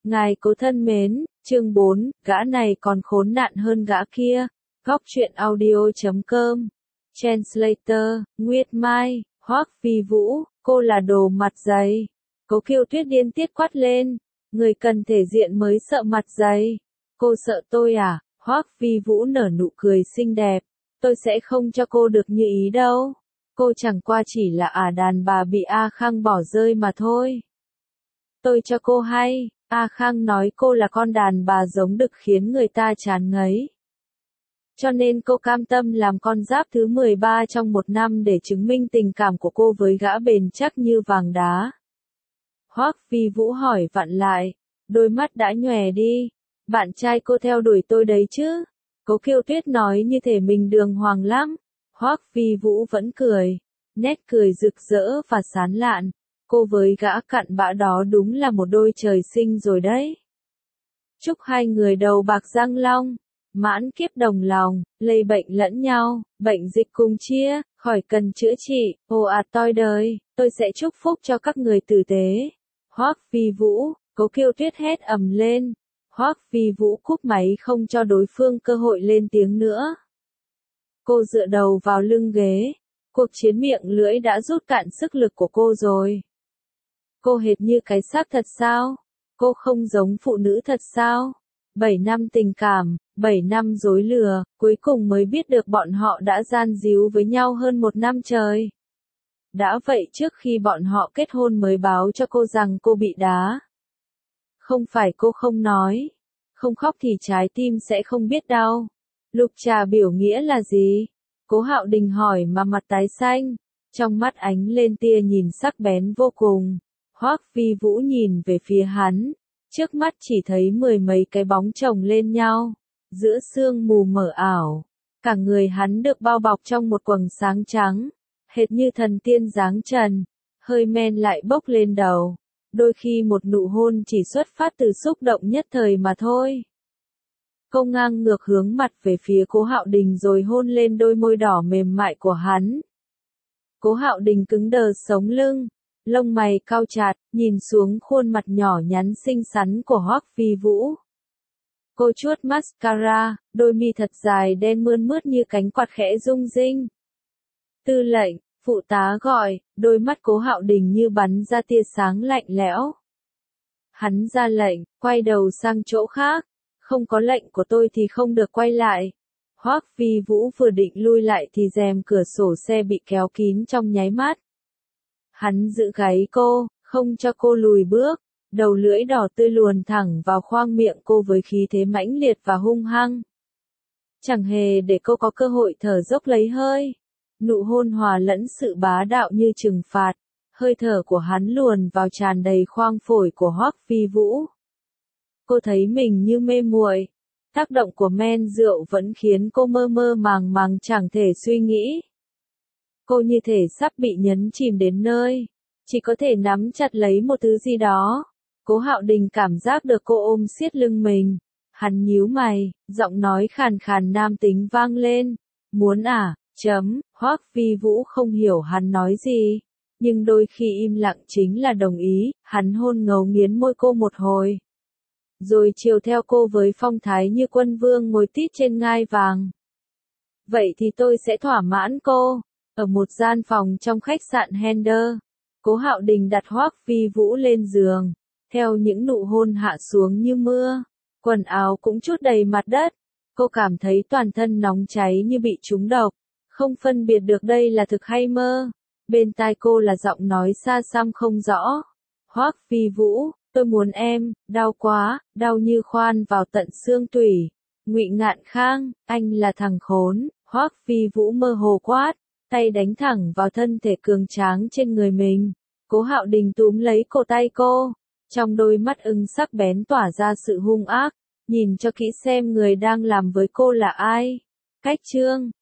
Ngài cố thân mến, chương 4, gã này còn khốn nạn hơn gã kia. Góc truyện audio.com. Translator, Nguyệt Mai, Hoắc Phi Vũ, cô là đồ mặt dày. Cố Kiêu Tuyết điên tiết quát lên, người cần thể diện mới sợ mặt dày. Cô sợ tôi à? Hoắc Phi Vũ nở nụ cười xinh đẹp. Tôi sẽ không cho cô được như ý đâu. Cô chẳng qua chỉ là đàn bà bị A Khang bỏ rơi mà thôi. Tôi cho cô hay, A Khang nói cô là con đàn bà giống đực khiến người ta chán ngấy. Cho nên cô cam tâm làm con giáp thứ 13 trong một năm để chứng minh tình cảm của cô với gã bền chắc như vàng đá. Hoắc Phi Vũ hỏi vặn lại, đôi mắt đã nhòe đi. Bạn trai cô theo đuổi tôi đấy chứ? Cố Kiêu Tuyết nói như thể mình đường hoàng lắm. Hoắc Phi Vũ vẫn cười, nét cười rực rỡ và sán lạn. Cô với gã cặn bã đó đúng là một đôi trời sinh rồi đấy. Chúc hai người đầu bạc răng long, mãn kiếp đồng lòng, lây bệnh lẫn nhau, bệnh dịch cùng chia, khỏi cần chữa trị, ồ ạt toi đời, tôi sẽ chúc phúc cho các người tử tế. Hoắc Phi Vũ, Cố Kiêu Tuyết hét ầm lên. Hoắc Phi Vũ cúp máy không cho đối phương cơ hội lên tiếng nữa. Cô dựa đầu vào lưng ghế, cuộc chiến miệng lưỡi đã rút cạn sức lực của cô rồi. Cô hệt như cái xác thật sao? Cô không giống phụ nữ thật sao? 7 năm tình cảm, 7 năm dối lừa, cuối cùng mới biết được bọn họ đã gian díu với nhau hơn 1 năm trời. Đã vậy trước khi bọn họ kết hôn mới báo cho cô rằng cô bị đá. Không phải cô không nói. Không khóc thì trái tim sẽ không biết đau. Lục trà biểu nghĩa là gì? Cố Hạo Đình hỏi mà mặt tái xanh. Trong mắt ánh lên tia nhìn sắc bén vô cùng. Hoắc Phi Vũ nhìn về phía hắn. Trước mắt chỉ thấy 10 mấy cái bóng chồng lên nhau. Giữa sương mù mờ ảo. Cả người hắn được bao bọc trong một quầng sáng trắng. Hệt như thần tiên dáng trần. Hơi men lại bốc lên đầu. Đôi khi một nụ hôn chỉ xuất phát từ xúc động nhất thời mà thôi. Cô ngang ngược hướng mặt về phía Cố Hạo Đình rồi hôn lên đôi môi đỏ mềm mại của hắn. Cố Hạo Đình cứng đờ sống lưng, lông mày cau chặt, nhìn xuống khuôn mặt nhỏ nhắn xinh xắn của Hoắc Phi Vũ. Cô chuốt mascara, đôi mi thật dài đen mướt mướt như cánh quạt khẽ rung rinh. Tư lệnh, phụ tá gọi, đôi mắt Cố Hạo Đình như bắn ra tia sáng lạnh lẽo. Hắn ra lệnh, quay đầu sang chỗ khác. Không có lệnh của tôi thì không được quay lại. Hoắc Phi Vũ vừa định lui lại thì rèm cửa sổ xe bị kéo kín trong nháy mắt. Hắn giữ gáy cô, không cho cô lùi bước. Đầu lưỡi đỏ tươi luồn thẳng vào khoang miệng cô với khí thế mãnh liệt và hung hăng. Chẳng hề để cô có cơ hội thở dốc lấy hơi. Nụ hôn hòa lẫn sự bá đạo như trừng phạt. Hơi thở của hắn luồn vào tràn đầy khoang phổi của Hoắc Phi Vũ. Cô thấy mình như mê muội. Tác động của men rượu vẫn khiến cô mơ mơ màng màng chẳng thể suy nghĩ. Cô như thể sắp bị nhấn chìm đến nơi. Chỉ có thể nắm chặt lấy một thứ gì đó. Cố Hạo Đình cảm giác được cô ôm siết lưng mình. Hắn nhíu mày, giọng nói khàn khàn nam tính vang lên. Muốn à? Hoắc Phi Vũ không hiểu hắn nói gì. Nhưng đôi khi im lặng chính là đồng ý. Hắn hôn ngấu nghiến môi cô một hồi. Rồi chiều theo cô với phong thái như quân vương ngồi tít trên ngai vàng. Vậy thì tôi sẽ thỏa mãn cô. Ở một gian phòng trong khách sạn Hender, Cố Hạo Đình đặt Hoắc Phi Vũ lên giường. Theo những nụ hôn hạ xuống như mưa, quần áo cũng trút đầy mặt đất. Cô cảm thấy toàn thân nóng cháy như bị trúng độc. Không phân biệt được đây là thực hay mơ. Bên tai cô là giọng nói xa xăm không rõ. Hoắc Phi Vũ, tôi muốn em, đau quá, đau như khoan vào tận xương tủy. Ngụy Ngạn Khang, anh là thằng khốn. Hoắc Phi Vũ mơ hồ quát, tay đánh thẳng vào thân thể cường tráng trên người mình. Cố Hạo Đình túm lấy cổ tay cô, trong đôi mắt ưng sắc bén tỏa ra sự hung ác. Nhìn cho kỹ xem người đang làm với cô là ai. Cách chương